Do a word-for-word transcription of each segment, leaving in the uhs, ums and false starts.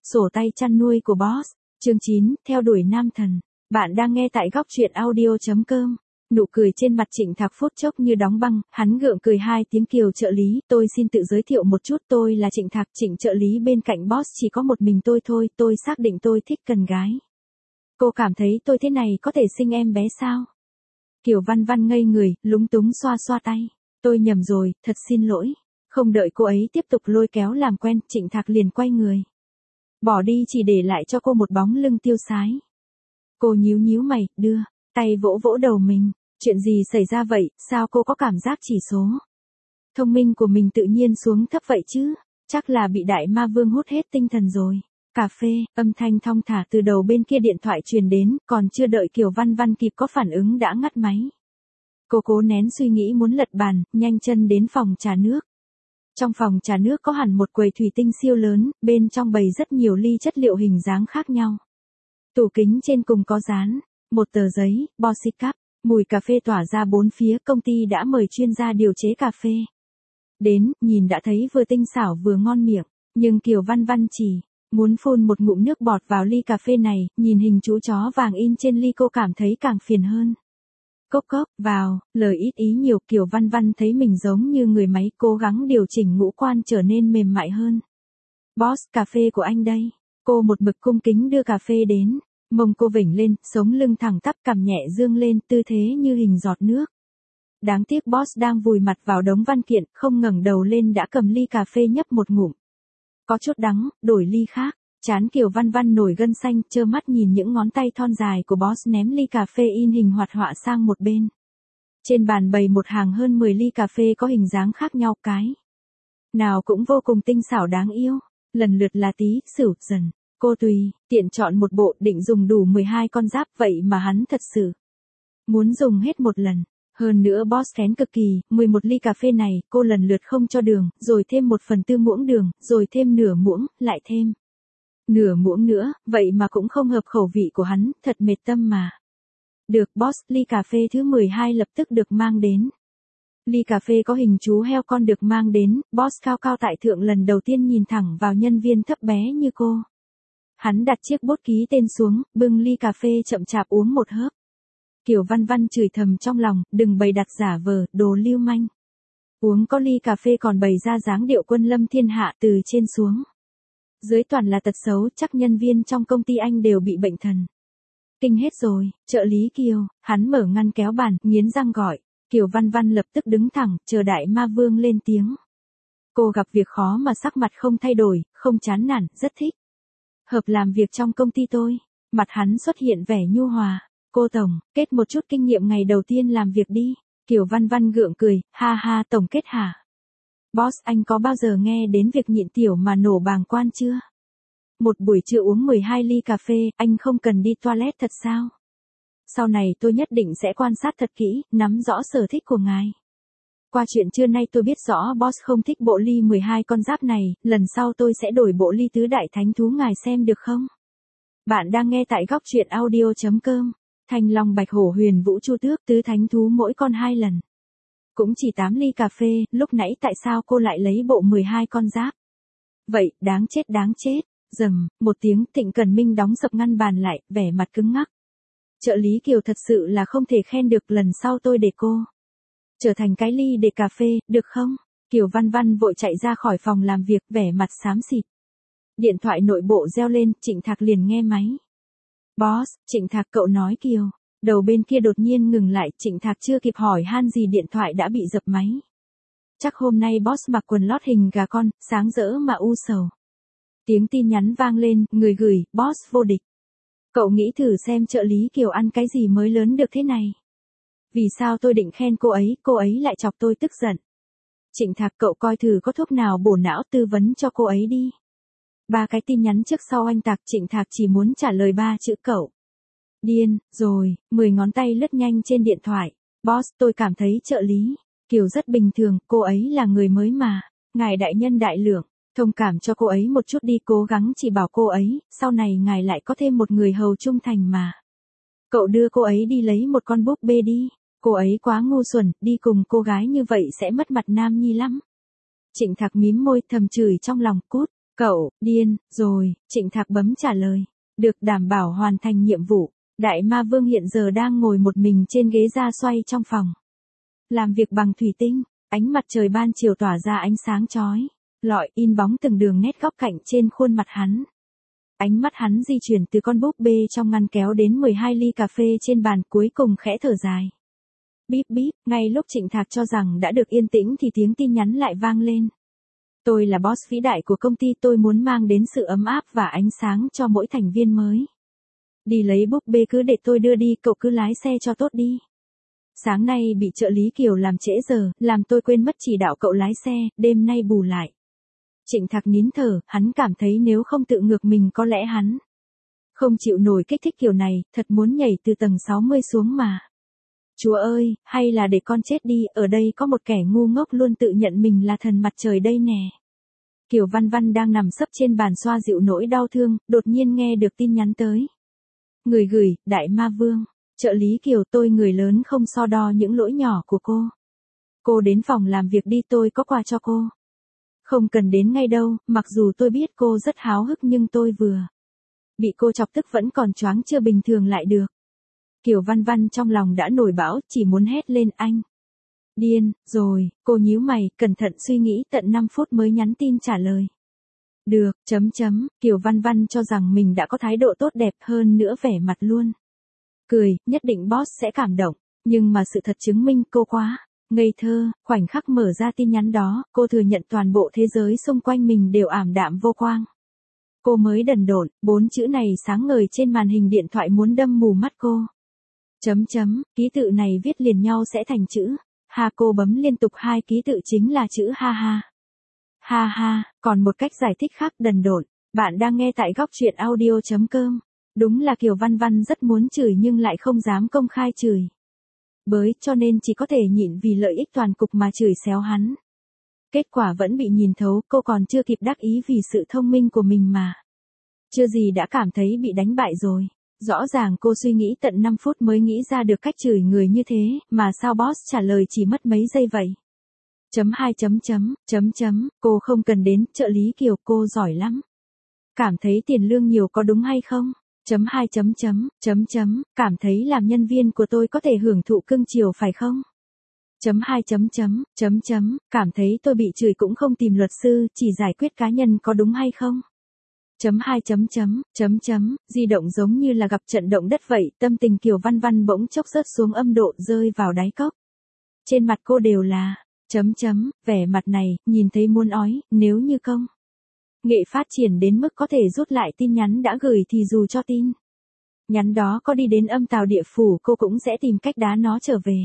Sổ tay chăn nuôi của boss. Chương chín, theo đuổi nam thần. Bạn đang nghe tại góc truyện audio chấm com. Nụ cười trên mặt Trịnh Thạc phút chốc như đóng băng, hắn gượng cười hai tiếng. Kiều trợ lý, tôi xin tự giới thiệu một chút, tôi là Trịnh Thạc, Trịnh trợ lý bên cạnh boss chỉ có một mình tôi thôi, tôi xác định tôi thích cần gái. Cô cảm thấy tôi thế này có thể sinh em bé sao? Kiều Văn Văn ngây người, lúng túng xoa xoa tay. Tôi nhầm rồi, thật xin lỗi. Không đợi cô ấy tiếp tục lôi kéo làm quen, Trịnh Thạc liền quay người. Bỏ đi chỉ để lại cho cô một bóng lưng tiêu sái. Cô nhíu nhíu mày, đưa tay vỗ vỗ đầu mình. Chuyện gì xảy ra vậy, sao cô có cảm giác chỉ số thông minh của mình tự nhiên xuống thấp vậy chứ? Chắc là bị đại ma vương hút hết tinh thần rồi. Cà phê, âm thanh thong thả từ đầu bên kia điện thoại truyền đến, còn chưa đợi Kiều Văn Văn kịp có phản ứng đã ngắt máy. Cô cố nén suy nghĩ muốn lật bàn, nhanh chân đến phòng trà nước. Trong phòng trà nước có hẳn một quầy thủy tinh siêu lớn, bên trong bày rất nhiều ly chất liệu hình dáng khác nhau. Tủ kính trên cùng có dán một tờ giấy, Bossy Cup, mùi cà phê tỏa ra bốn phía, công ty đã mời chuyên gia điều chế cà phê. Đến, nhìn đã thấy vừa tinh xảo vừa ngon miệng, nhưng Kiều Văn Văn chỉ muốn phun một ngụm nước bọt vào ly cà phê này, nhìn hình chú chó vàng in trên ly cô cảm thấy càng phiền hơn. Cốc cốc, vào, lời ít ý nhiều, Kiều Văn Văn thấy mình giống như người máy, cố gắng điều chỉnh ngũ quan trở nên mềm mại hơn. Boss, cà phê của anh đây. Cô một mực cung kính đưa cà phê đến, mông cô vểnh lên, sống lưng thẳng tắp, cằm nhẹ dương lên, tư thế như hình giọt nước. Đáng tiếc boss đang vùi mặt vào đống văn kiện, không ngẩng đầu lên đã cầm ly cà phê nhấp một ngụm. Có chút đắng, đổi ly khác. Chán Kiều Văn Văn nổi gân xanh, trơ mắt nhìn những ngón tay thon dài của boss ném ly cà phê in hình hoạt họa sang một bên. Trên bàn bày một hàng hơn mười ly cà phê có hình dáng khác nhau, cái nào cũng vô cùng tinh xảo đáng yêu, lần lượt là Tý, Sửu, Dần. Cô tùy tiện chọn một bộ, định dùng đủ mười hai con giáp, vậy mà hắn thật sự muốn dùng hết một lần. Hơn nữa boss kén cực kỳ, mười một ly cà phê này, cô lần lượt không cho đường, rồi thêm một phần tư muỗng đường, rồi thêm nửa muỗng, lại thêm nửa muỗng nữa, vậy mà cũng không hợp khẩu vị của hắn, thật mệt tâm mà. Được, boss, ly cà phê thứ mười hai lập tức được mang đến. Ly cà phê có hình chú heo con được mang đến, boss cao cao tại thượng lần đầu tiên nhìn thẳng vào nhân viên thấp bé như cô. Hắn đặt chiếc bút ký tên xuống, bưng ly cà phê chậm chạp uống một hớp. Kiều Văn Văn chửi thầm trong lòng, đừng bày đặt giả vờ, đồ lưu manh. Uống có ly cà phê còn bày ra dáng điệu quân lâm thiên hạ từ trên xuống dưới toàn là tật xấu, chắc nhân viên trong công ty anh đều bị bệnh thần kinh hết rồi. Trợ lý Kiều, hắn mở ngăn kéo bàn, nghiến răng gọi. Kiều Văn Văn lập tức đứng thẳng, chờ đại ma vương lên tiếng. Cô gặp việc khó mà sắc mặt không thay đổi, không chán nản, rất thích hợp làm việc trong công ty tôi. Mặt hắn xuất hiện vẻ nhu hòa. Cô tổng, kết một chút kinh nghiệm ngày đầu tiên làm việc đi. Kiều Văn Văn gượng cười, ha ha, tổng kết hả? Boss, anh có bao giờ nghe đến việc nhịn tiểu mà nổ bàng quan chưa? Một buổi trưa uống mười hai ly cà phê, anh không cần đi toilet thật sao? Sau này tôi nhất định sẽ quan sát thật kỹ, nắm rõ sở thích của ngài. Qua chuyện trưa nay tôi biết rõ boss không thích bộ ly mười hai con giáp này, lần sau tôi sẽ đổi bộ ly tứ đại thánh thú, ngài xem được không? Bạn đang nghe tại góc truyện audio chấm com. Thanh long bạch hổ huyền vũ chu tước, tứ thánh thú mỗi con hai lần. Cũng chỉ tám ly cà phê, lúc nãy tại sao cô lại lấy bộ mười hai con giáp? Vậy, đáng chết đáng chết. Rầm, một tiếng, Thịnh Cần Minh đóng sập ngăn bàn lại, vẻ mặt cứng ngắc. Trợ lý Kiều thật sự là không thể khen được, lần sau tôi để cô trở thành cái ly để cà phê, được không? Kiều Văn Văn vội chạy ra khỏi phòng làm việc, vẻ mặt xám xịt. Điện thoại nội bộ reo lên, Trịnh Thạc liền nghe máy. Boss, Trịnh Thạc, cậu nói Kiều. Đầu bên kia đột nhiên ngừng lại, Trịnh Thạc chưa kịp hỏi han gì điện thoại đã bị dập máy. Chắc hôm nay boss mặc quần lót hình gà con, sáng rỡ mà u sầu. Tiếng tin nhắn vang lên, người gửi, boss vô địch. Cậu nghĩ thử xem trợ lý Kiều ăn cái gì mới lớn được thế này. Vì sao tôi định khen cô ấy, cô ấy lại chọc tôi tức giận. Trịnh Thạc, cậu coi thử có thuốc nào bổ não tư vấn cho cô ấy đi. Ba cái tin nhắn trước sau anh tạc, Trịnh Thạc chỉ muốn trả lời ba chữ cậu. Điên, rồi, mười ngón tay lướt nhanh trên điện thoại. Boss, tôi cảm thấy trợ lý Kiều rất bình thường, cô ấy là người mới mà. Ngài đại nhân đại lượng, thông cảm cho cô ấy một chút đi, cố gắng chỉ bảo cô ấy, sau này ngài lại có thêm một người hầu trung thành mà. Cậu đưa cô ấy đi lấy một con búp bê đi. Cô ấy quá ngu xuẩn, đi cùng cô gái như vậy sẽ mất mặt nam nhi lắm. Trịnh Thạc mím môi thầm chửi trong lòng, cút. Cậu, điên, rồi, Trịnh Thạc bấm trả lời. Được đảm bảo hoàn thành nhiệm vụ. Đại ma vương hiện giờ đang ngồi một mình trên ghế da xoay trong phòng. Làm việc bằng thủy tinh, ánh mặt trời ban chiều tỏa ra ánh sáng chói. Lọi in bóng từng đường nét góc cạnh trên khuôn mặt hắn. Ánh mắt hắn di chuyển từ con búp bê trong ngăn kéo đến mười hai ly cà phê trên bàn, cuối cùng khẽ thở dài. Bíp bíp, ngay lúc Trịnh Thạc cho rằng đã được yên tĩnh thì tiếng tin nhắn lại vang lên. Tôi là boss vĩ đại của công ty, tôi muốn mang đến sự ấm áp và ánh sáng cho mỗi thành viên mới. Đi lấy búp bê cứ để tôi đưa đi, cậu cứ lái xe cho tốt đi. Sáng nay bị trợ lý Kiều làm trễ giờ, làm tôi quên mất chỉ đạo cậu lái xe, đêm nay bù lại. Trịnh Thạc nín thở, hắn cảm thấy nếu không tự ngược mình có lẽ hắn không chịu nổi kích thích kiểu này, thật muốn nhảy từ tầng sáu mươi xuống mà. Chúa ơi, hay là để con chết đi, ở đây có một kẻ ngu ngốc luôn tự nhận mình là thần mặt trời đây nè. Kiều Văn Văn đang nằm sấp trên bàn xoa dịu nỗi đau thương, đột nhiên nghe được tin nhắn tới. Người gửi, Đại Ma Vương, trợ lý Kiều, tôi người lớn không so đo những lỗi nhỏ của cô. Cô đến phòng làm việc đi, tôi có quà cho cô. Không cần đến ngay đâu, mặc dù tôi biết cô rất háo hức nhưng tôi vừa bị cô chọc tức vẫn còn choáng chưa bình thường lại được. Kiều Văn Văn trong lòng đã nổi bão, chỉ muốn hét lên anh. Điên, rồi, cô nhíu mày, cẩn thận suy nghĩ tận năm phút mới nhắn tin trả lời. Được, chấm chấm, Kiều Văn Văn cho rằng mình đã có thái độ tốt đẹp hơn nữa vẻ mặt luôn. Cười, nhất định boss sẽ cảm động, nhưng mà sự thật chứng minh cô quá ngây thơ, khoảnh khắc mở ra tin nhắn đó, cô thừa nhận toàn bộ thế giới xung quanh mình đều ảm đạm vô quang. Cô mới đần độn, bốn chữ này sáng ngời trên màn hình điện thoại muốn đâm mù mắt cô. Chấm chấm, ký tự này viết liền nhau sẽ thành chữ. Ha, cô bấm liên tục hai ký tự chính là chữ ha ha. Ha ha, còn một cách giải thích khác đần độn. Bạn đang nghe tại góc truyện audio chấm com. Đúng là Kiều Văn Văn rất muốn chửi nhưng lại không dám công khai chửi. Bới, cho nên chỉ có thể nhịn vì lợi ích toàn cục mà chửi xéo hắn. Kết quả vẫn bị nhìn thấu, cô còn chưa kịp đắc ý vì sự thông minh của mình mà. Chưa gì đã cảm thấy bị đánh bại rồi. Rõ ràng cô suy nghĩ tận năm phút mới nghĩ ra được cách chửi người như thế, mà sao boss trả lời chỉ mất mấy giây vậy? Chấm hai chấm chấm, chấm chấm, cô không cần đến, trợ lý Kiều, cô giỏi lắm. Cảm thấy tiền lương nhiều có đúng hay không? Chấm hai chấm chấm, chấm chấm, cảm thấy làm nhân viên của tôi có thể hưởng thụ cưng chiều phải không? Chấm hai chấm chấm, chấm chấm, cảm thấy tôi bị chửi cũng không tìm luật sư, chỉ giải quyết cá nhân có đúng hay không? Chấm hai chấm chấm, chấm chấm, di động giống như là gặp trận động đất vậy, tâm tình Kiều Văn Văn bỗng chốc rớt xuống âm độ, rơi vào đáy cốc. Trên mặt cô đều là, chấm chấm, vẻ mặt này, nhìn thấy muốn ói, nếu như công nghệ phát triển đến mức có thể rút lại tin nhắn đã gửi thì dù cho tin nhắn đó có đi đến âm tào địa phủ cô cũng sẽ tìm cách đá nó trở về.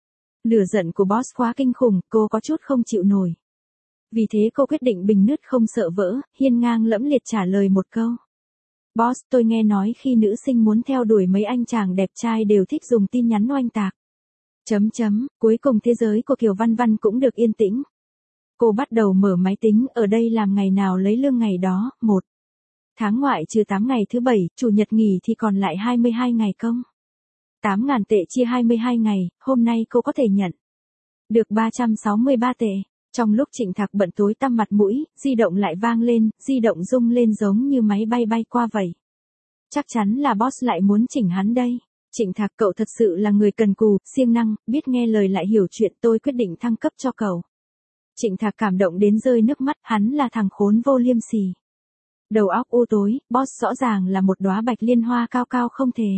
Lửa giận của boss quá kinh khủng, cô có chút không chịu nổi. Vì thế cô quyết định bình nứt không sợ vỡ, hiên ngang lẫm liệt trả lời một câu. Boss, tôi nghe nói khi nữ sinh muốn theo đuổi mấy anh chàng đẹp trai đều thích dùng tin nhắn oanh tạc. Chấm chấm, cuối cùng thế giới của Kiều Văn Văn cũng được yên tĩnh. Cô bắt đầu mở máy tính, ở đây làm ngày nào lấy lương ngày đó, một tháng ngoại trừ tám ngày thứ bảy, chủ nhật nghỉ thì còn lại hai mươi hai ngày công. tám ngàn tệ chia hai mươi hai ngày, hôm nay cô có thể nhận được ba trăm sáu mươi ba tệ. Trong lúc Trịnh Thạc bận tối tăm mặt mũi, di động lại vang lên, di động rung lên giống như máy bay bay qua vậy. Chắc chắn là boss lại muốn chỉnh hắn đây. Trịnh Thạc, cậu thật sự là người cần cù, siêng năng, biết nghe lời lại hiểu chuyện, tôi quyết định thăng cấp cho cậu. Trịnh Thạc cảm động đến rơi nước mắt, hắn là thằng khốn vô liêm sỉ. Đầu óc u tối, boss rõ ràng là một đóa bạch liên hoa cao cao không thể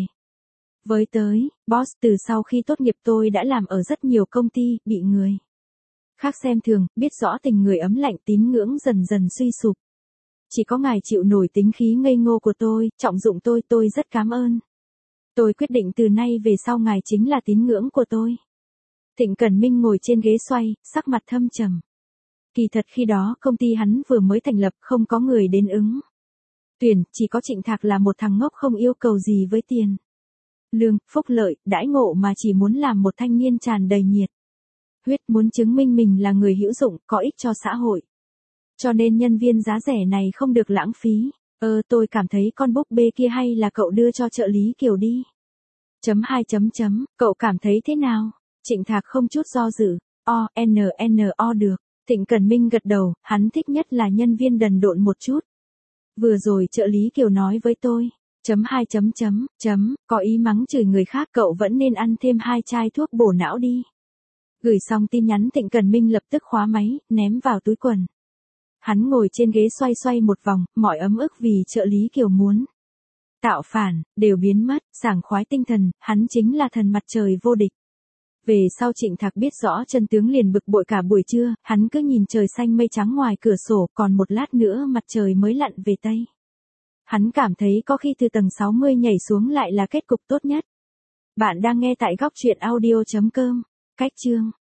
với tới. Boss, từ sau khi tốt nghiệp tôi đã làm ở rất nhiều công ty, bị người khác xem thường, biết rõ tình người ấm lạnh, tín ngưỡng dần dần suy sụp. Chỉ có ngài chịu nổi tính khí ngây ngô của tôi, trọng dụng tôi, tôi rất cảm ơn. Tôi quyết định từ nay về sau ngài chính là tín ngưỡng của tôi. Thịnh Cẩn Minh ngồi trên ghế xoay, sắc mặt thâm trầm. Kỳ thật khi đó công ty hắn vừa mới thành lập, không có người đến ứng tuyển, chỉ có Trịnh Thạc là một thằng ngốc không yêu cầu gì với tiền lương, phúc lợi, đãi ngộ mà chỉ muốn làm một thanh niên tràn đầy nhiệt huyết, muốn chứng minh mình là người hữu dụng, có ích cho xã hội. Cho nên nhân viên giá rẻ này không được lãng phí. Ơ tôi cảm thấy con búp bê kia hay là cậu đưa cho trợ lý Kiều đi. Chấm hai chấm chấm, cậu cảm thấy thế nào? Trịnh Thạc không chút do dự. O, N, N, O được. Trịnh Cần Minh gật đầu, hắn thích nhất là nhân viên đần độn một chút. Vừa rồi trợ lý Kiều nói với tôi, chấm hai chấm chấm, chấm, có ý mắng chửi người khác, cậu vẫn nên ăn thêm hai chai thuốc bổ não đi. Gửi xong tin nhắn Trịnh Cần Minh lập tức khóa máy, ném vào túi quần. Hắn ngồi trên ghế xoay xoay một vòng, mọi ấm ức vì trợ lý Kiều muốn tạo phản, đều biến mất, sảng khoái tinh thần, hắn chính là thần mặt trời vô địch. Về sau Trịnh Thạc biết rõ chân tướng liền bực bội cả buổi trưa, hắn cứ nhìn trời xanh mây trắng ngoài cửa sổ, còn một lát nữa mặt trời mới lặn về Tây. Hắn cảm thấy có khi từ tầng sáu mươi nhảy xuống lại là kết cục tốt nhất. Bạn đang nghe tại góc truyện audio chấm com. Cách chương